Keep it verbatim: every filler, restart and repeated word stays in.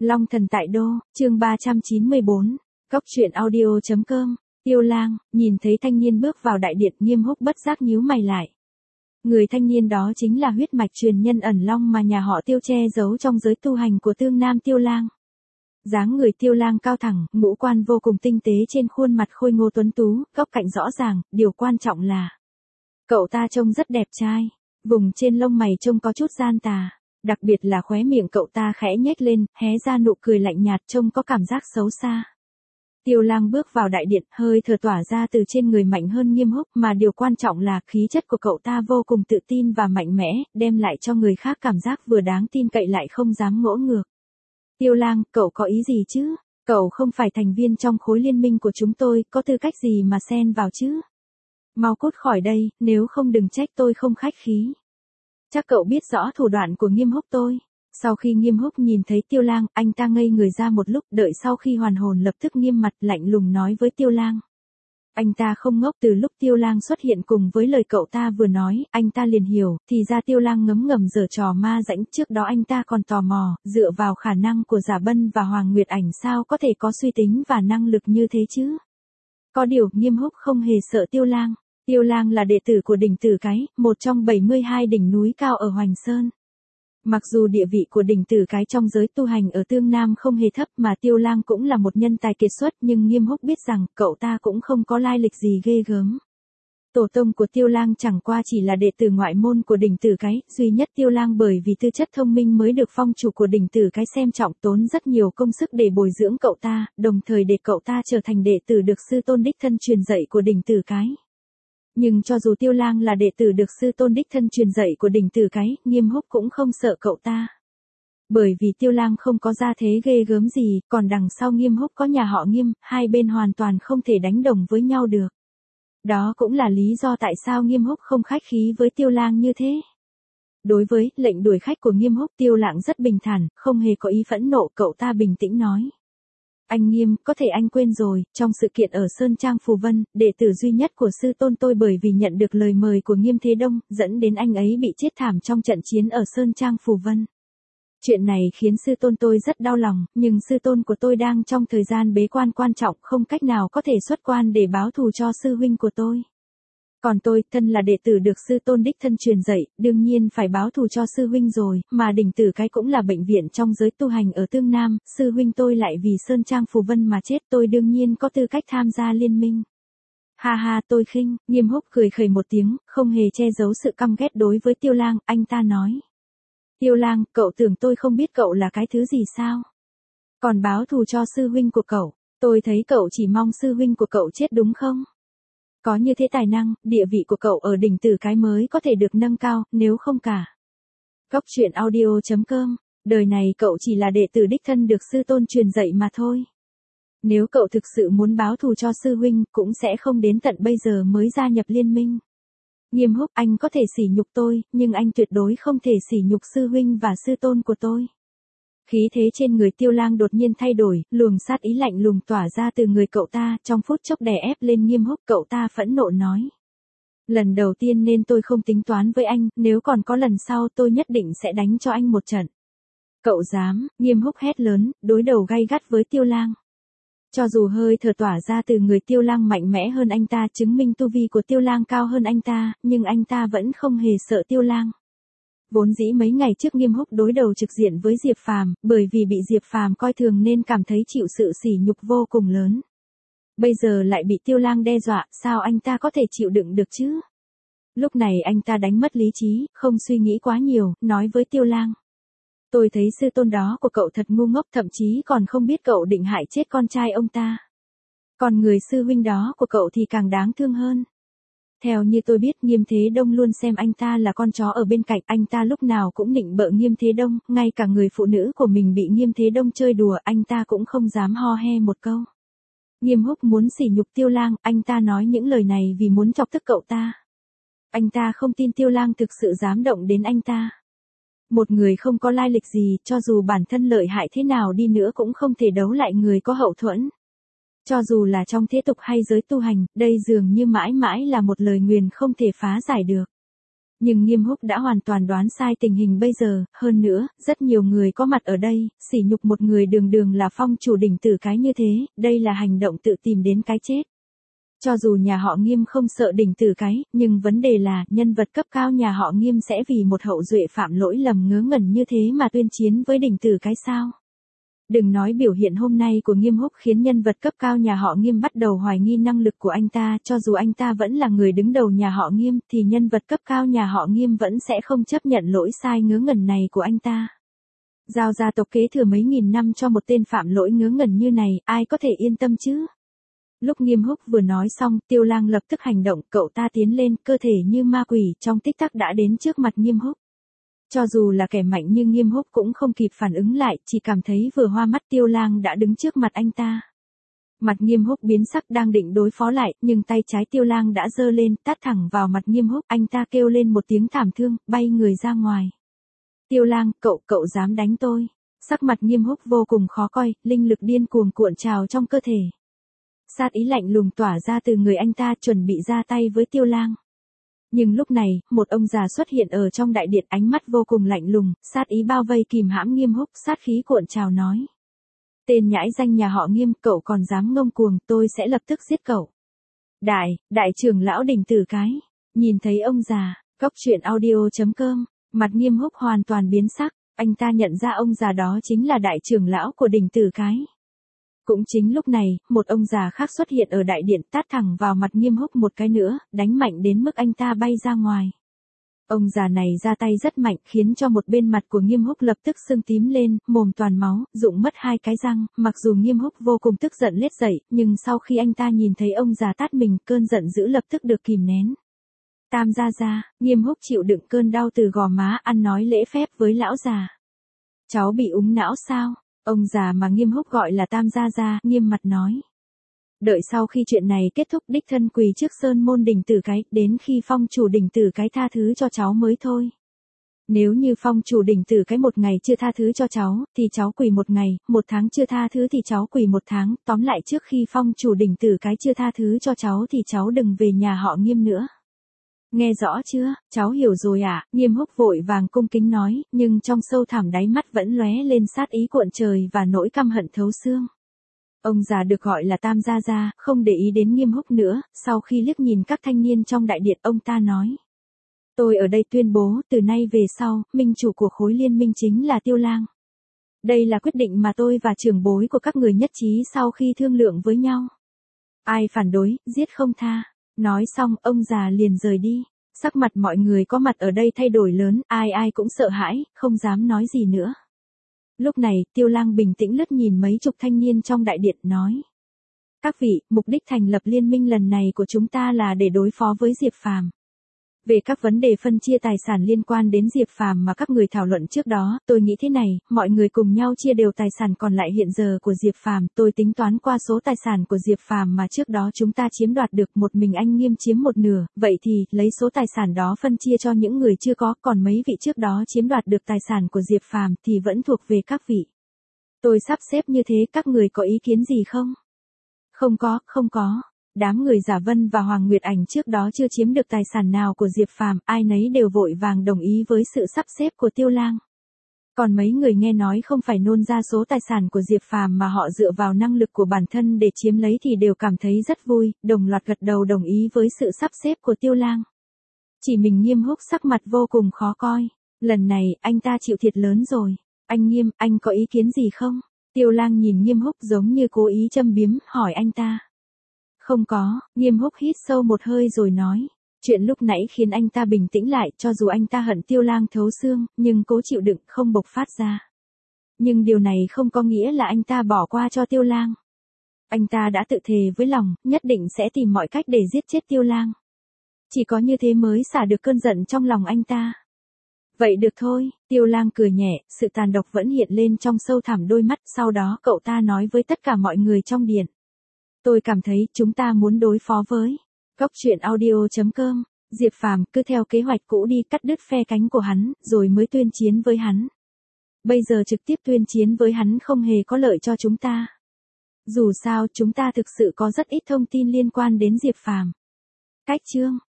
Long thần tại đô, chương ba trăm chín mươi bốn, cốc truyện audio chấm com, Tiêu Lang, nhìn thấy thanh niên bước vào đại điện, Nghiêm Húc bất giác nhíu mày lại. Người thanh niên đó chính là huyết mạch truyền nhân ẩn long mà nhà họ Tiêu che giấu trong giới tu hành của Tương Nam Tiêu Lang. Dáng người Tiêu Lang cao thẳng, ngũ quan vô cùng tinh tế, trên khuôn mặt khôi ngô tuấn tú, góc cạnh rõ ràng, điều quan trọng là cậu ta trông rất đẹp trai, vùng trên lông mày trông có chút gian tà, đặc biệt là khóe miệng cậu ta khẽ nhếch lên, hé ra nụ cười lạnh nhạt, trông có cảm giác xấu xa. Tiêu Lang bước vào đại điện, hơi thở tỏa ra từ trên người mạnh hơn Nghiêm Húc, mà điều quan trọng là khí chất của cậu ta vô cùng tự tin và mạnh mẽ, đem lại cho người khác cảm giác vừa đáng tin cậy lại không dám ngỗ ngược. Tiêu Lang, cậu có ý gì chứ? Cậu không phải thành viên trong khối liên minh của chúng tôi, có tư cách gì mà xen vào chứ? Mau cút khỏi đây, nếu không đừng trách tôi không khách khí. Chắc cậu biết rõ thủ đoạn của Nghiêm Húc tôi. Sau khi Nghiêm Húc nhìn thấy Tiêu Lang, anh ta ngây người ra một lúc, đợi sau khi hoàn hồn lập tức nghiêm mặt lạnh lùng nói với Tiêu Lang. Anh ta không ngốc, từ lúc Tiêu Lang xuất hiện cùng với lời cậu ta vừa nói, anh ta liền hiểu, thì ra Tiêu Lang ngấm ngầm giở trò ma rãnh, trước đó anh ta còn tò mò, dựa vào khả năng của Giả Bân và Hoàng Nguyệt Ảnh sao có thể có suy tính và năng lực như thế chứ. Có điều, Nghiêm Húc không hề sợ Tiêu Lang. Tiêu Lang là đệ tử của đỉnh Tử Cái, một trong bảy mươi hai đỉnh núi cao ở Hoành Sơn. Mặc dù địa vị của đỉnh Tử Cái trong giới tu hành ở Tương Nam không hề thấp, mà Tiêu Lang cũng là một nhân tài kiệt xuất, nhưng Nghiêm Húc biết rằng cậu ta cũng không có lai lịch gì ghê gớm. Tổ tông của Tiêu Lang chẳng qua chỉ là đệ tử ngoại môn của đỉnh Tử Cái, duy nhất Tiêu Lang bởi vì tư chất thông minh mới được phong chủ của đỉnh Tử Cái xem trọng, tốn rất nhiều công sức để bồi dưỡng cậu ta, đồng thời để cậu ta trở thành đệ tử được sư tôn đích thân truyền dạy của đỉnh Tử Cái. Nhưng cho dù Tiêu Lang là đệ tử được sư tôn đích thân truyền dạy của đỉnh Tử Cái, Nghiêm Húc cũng không sợ cậu ta. Bởi vì Tiêu Lang không có gia thế ghê gớm gì, còn đằng sau Nghiêm Húc có nhà họ Nghiêm, hai bên hoàn toàn không thể đánh đồng với nhau được. Đó cũng là lý do tại sao Nghiêm Húc không khách khí với Tiêu Lang như thế. Đối với lệnh đuổi khách của Nghiêm Húc, Tiêu Lang rất bình thản, không hề có ý phẫn nộ, cậu ta bình tĩnh nói. Anh Nghiêm, có thể anh quên rồi, trong sự kiện ở Sơn Trang Phù Vân, đệ tử duy nhất của sư tôn tôi bởi vì nhận được lời mời của Nghiêm Thế Đông, dẫn đến anh ấy bị chết thảm trong trận chiến ở Sơn Trang Phù Vân. Chuyện này khiến sư tôn tôi rất đau lòng, nhưng sư tôn của tôi đang trong thời gian bế quan quan trọng, không cách nào có thể xuất quan để báo thù cho sư huynh của tôi. Còn tôi, thân là đệ tử được sư tôn đích thân truyền dạy, đương nhiên phải báo thù cho sư huynh rồi, mà đỉnh Tử Cái cũng là bệnh viện trong giới tu hành ở Tương Nam, sư huynh tôi lại vì Sơn Trang Phù Vân mà chết, tôi đương nhiên có tư cách tham gia liên minh. Ha ha, tôi khinh, Nghiêm Húc cười khẩy một tiếng, không hề che giấu sự căm ghét đối với Tiêu Lang, anh ta nói. Tiêu Lang, cậu tưởng tôi không biết cậu là cái thứ gì sao? Còn báo thù cho sư huynh của cậu, tôi thấy cậu chỉ mong sư huynh của cậu chết đúng không? Có như thế tài năng, địa vị của cậu ở đỉnh Tử Cái mới có thể được nâng cao, nếu không cả. Cốc truyện audio chấm com, đời này cậu chỉ là đệ tử đích thân được sư tôn truyền dạy mà thôi. Nếu cậu thực sự muốn báo thù cho sư huynh, cũng sẽ không đến tận bây giờ mới gia nhập liên minh. Nghiêm Húc, anh có thể sỉ nhục tôi, nhưng anh tuyệt đối không thể sỉ nhục sư huynh và sư tôn của tôi. Khí thế trên người Tiêu Lang đột nhiên thay đổi, luồng sát ý lạnh lùng tỏa ra từ người cậu ta, trong phút chốc đè ép lên Nghiêm Húc, cậu ta phẫn nộ nói. Lần đầu tiên nên tôi không tính toán với anh, nếu còn có lần sau tôi nhất định sẽ đánh cho anh một trận. Cậu dám, Nghiêm Húc hét lớn, đối đầu gay gắt với Tiêu Lang. Cho dù hơi thở tỏa ra từ người Tiêu Lang mạnh mẽ hơn anh ta, chứng minh tu vi của Tiêu Lang cao hơn anh ta, nhưng anh ta vẫn không hề sợ Tiêu Lang. Vốn dĩ mấy ngày trước Nghiêm Húc đối đầu trực diện với Diệp Phàm, bởi vì bị Diệp Phàm coi thường nên cảm thấy chịu sự sỉ nhục vô cùng lớn. Bây giờ lại bị Tiêu Lang đe dọa, sao anh ta có thể chịu đựng được chứ? Lúc này anh ta đánh mất lý trí, không suy nghĩ quá nhiều, nói với Tiêu Lang. Tôi thấy sư tôn đó của cậu thật ngu ngốc, thậm chí còn không biết cậu định hại chết con trai ông ta. Còn người sư huynh đó của cậu thì càng đáng thương hơn. Theo như tôi biết, Nghiêm Thế Đông luôn xem anh ta là con chó ở bên cạnh, anh ta lúc nào cũng nịnh bợ Nghiêm Thế Đông, ngay cả người phụ nữ của mình bị Nghiêm Thế Đông chơi đùa, anh ta cũng không dám ho he một câu. Nghiêm Húc muốn sỉ nhục Tiêu Lang, anh ta nói những lời này vì muốn chọc tức cậu ta. Anh ta không tin Tiêu Lang thực sự dám động đến anh ta. Một người không có lai lịch gì, cho dù bản thân lợi hại thế nào đi nữa cũng không thể đấu lại người có hậu thuẫn. Cho dù là trong thế tục hay giới tu hành, đây dường như mãi mãi là một lời nguyền không thể phá giải được. Nhưng Nghiêm Húc đã hoàn toàn đoán sai tình hình bây giờ, hơn nữa, rất nhiều người có mặt ở đây, sỉ nhục một người đường đường là phong chủ đỉnh tử cái như thế, đây là hành động tự tìm đến cái chết. Cho dù nhà họ Nghiêm không sợ đỉnh tử cái, nhưng vấn đề là, nhân vật cấp cao nhà họ Nghiêm sẽ vì một hậu duệ phạm lỗi lầm ngớ ngẩn như thế mà tuyên chiến với đỉnh tử cái sao? Đừng nói biểu hiện hôm nay của Nghiêm Húc khiến nhân vật cấp cao nhà họ Nghiêm bắt đầu hoài nghi năng lực của anh ta, cho dù anh ta vẫn là người đứng đầu nhà họ Nghiêm, thì nhân vật cấp cao nhà họ Nghiêm vẫn sẽ không chấp nhận lỗi sai ngớ ngẩn này của anh ta. Giao gia tộc kế thừa mấy nghìn năm cho một tên phạm lỗi ngớ ngẩn như này, ai có thể yên tâm chứ? Lúc Nghiêm Húc vừa nói xong, Tiêu Lang lập tức hành động, cậu ta tiến lên, cơ thể như ma quỷ, trong tích tắc đã đến trước mặt Nghiêm Húc. Cho dù là kẻ mạnh như Nghiêm Húc cũng không kịp phản ứng lại, chỉ cảm thấy vừa hoa mắt Tiêu Lang đã đứng trước mặt anh ta. Mặt Nghiêm Húc biến sắc đang định đối phó lại, nhưng tay trái Tiêu Lang đã giơ lên, tát thẳng vào mặt Nghiêm Húc, anh ta kêu lên một tiếng thảm thương, bay người ra ngoài. Tiêu Lang, cậu, cậu dám đánh tôi. Sắc mặt Nghiêm Húc vô cùng khó coi, linh lực điên cuồng cuộn trào trong cơ thể. Sát ý lạnh lùng tỏa ra từ người anh ta chuẩn bị ra tay với Tiêu Lang. Nhưng lúc này, một ông già xuất hiện ở trong đại điện, ánh mắt vô cùng lạnh lùng, sát ý bao vây kìm hãm Nghiêm Húc, sát khí cuộn trào nói. Tên nhãi danh nhà họ Nghiêm, cậu còn dám ngông cuồng, tôi sẽ lập tức giết cậu. Đại, đại trưởng lão đỉnh tử cái. Nhìn thấy ông già, cóc truyện audio chấm com, mặt Nghiêm Húc hoàn toàn biến sắc, anh ta nhận ra ông già đó chính là đại trưởng lão của đỉnh tử cái. Cũng chính lúc này, một ông già khác xuất hiện ở đại điện, tát thẳng vào mặt Nghiêm Húc một cái nữa, đánh mạnh đến mức anh ta bay ra ngoài. Ông già này ra tay rất mạnh, khiến cho một bên mặt của Nghiêm Húc lập tức sưng tím lên, mồm toàn máu, rụng mất hai cái răng, mặc dù Nghiêm Húc vô cùng tức giận lết dậy, nhưng sau khi anh ta nhìn thấy ông già tát mình, cơn giận dữ lập tức được kìm nén. Tam gia gia, Nghiêm Húc chịu đựng cơn đau từ gò má, ăn nói lễ phép với lão già. Cháu bị úng não sao? Ông già mà Nghiêm Húc gọi là Tam gia gia, nghiêm mặt nói. Đợi sau khi chuyện này kết thúc, đích thân quỳ trước sơn môn đỉnh tử cái, đến khi phong chủ đỉnh tử cái tha thứ cho cháu mới thôi. Nếu như phong chủ đỉnh tử cái một ngày chưa tha thứ cho cháu, thì cháu quỳ một ngày, một tháng chưa tha thứ thì cháu quỳ một tháng, tóm lại trước khi phong chủ đỉnh tử cái chưa tha thứ cho cháu thì cháu đừng về nhà họ Nghiêm nữa. Nghe rõ chưa, cháu hiểu rồi ạ, à? Nghiêm Húc vội vàng cung kính nói, nhưng trong sâu thẳm đáy mắt vẫn lóe lên sát ý cuộn trời và nỗi căm hận thấu xương. Ông già được gọi là Tam gia gia, không để ý đến Nghiêm Húc nữa, sau khi liếc nhìn các thanh niên trong đại điện, ông ta nói. Tôi ở đây tuyên bố, từ nay về sau, minh chủ của khối liên minh chính là Tiêu Lang. Đây là quyết định mà tôi và trưởng bối của các người nhất trí sau khi thương lượng với nhau. Ai phản đối, giết không tha. Nói xong, ông già liền rời đi. Sắc mặt mọi người có mặt ở đây thay đổi lớn, ai ai cũng sợ hãi, không dám nói gì nữa. Lúc này, Tiêu Lang bình tĩnh lướt nhìn mấy chục thanh niên trong đại điện, nói. Các vị, mục đích thành lập liên minh lần này của chúng ta là để đối phó với Diệp Phàm. Về các vấn đề phân chia tài sản liên quan đến Diệp Phàm mà các người thảo luận trước đó, tôi nghĩ thế này, mọi người cùng nhau chia đều tài sản còn lại hiện giờ của Diệp Phàm, tôi tính toán qua số tài sản của Diệp Phàm mà trước đó chúng ta chiếm đoạt được, một mình anh Nghiêm chiếm một nửa, vậy thì, lấy số tài sản đó phân chia cho những người chưa có, còn mấy vị trước đó chiếm đoạt được tài sản của Diệp Phàm thì vẫn thuộc về các vị. Tôi sắp xếp như thế, các người có ý kiến gì không? Không có, không có. Đám người Giả Vân và Hoàng Nguyệt Ảnh trước đó chưa chiếm được tài sản nào của Diệp Phàm, ai nấy đều vội vàng đồng ý với sự sắp xếp của Tiêu Lang. Còn mấy người nghe nói không phải nôn ra số tài sản của Diệp Phàm mà họ dựa vào năng lực của bản thân để chiếm lấy thì đều cảm thấy rất vui, đồng loạt gật đầu đồng ý với sự sắp xếp của Tiêu Lang. Chỉ mình Nghiêm Húc sắc mặt vô cùng khó coi, lần này anh ta chịu thiệt lớn rồi. Anh Nghiêm, anh có ý kiến gì không? Tiêu Lang nhìn Nghiêm Húc giống như cố ý châm biếm, hỏi anh ta. Không có, Nghiêm Húc hít sâu một hơi rồi nói. Chuyện lúc nãy khiến anh ta bình tĩnh lại, cho dù anh ta hận Tiêu Lang thấu xương, nhưng cố chịu đựng không bộc phát ra. Nhưng điều này không có nghĩa là anh ta bỏ qua cho Tiêu Lang. Anh ta đã tự thề với lòng, nhất định sẽ tìm mọi cách để giết chết Tiêu Lang. Chỉ có như thế mới xả được cơn giận trong lòng anh ta. Vậy được thôi, Tiêu Lang cười nhẹ, sự tàn độc vẫn hiện lên trong sâu thẳm đôi mắt, sau đó cậu ta nói với tất cả mọi người trong điện. Tôi cảm thấy chúng ta muốn đối phó với cóc truyện audio chấm com, Diệp Phàm cứ theo kế hoạch cũ đi, cắt đứt phe cánh của hắn, rồi mới tuyên chiến với hắn. Bây giờ trực tiếp tuyên chiến với hắn không hề có lợi cho chúng ta. Dù sao chúng ta thực sự có rất ít thông tin liên quan đến Diệp Phàm. Cách chương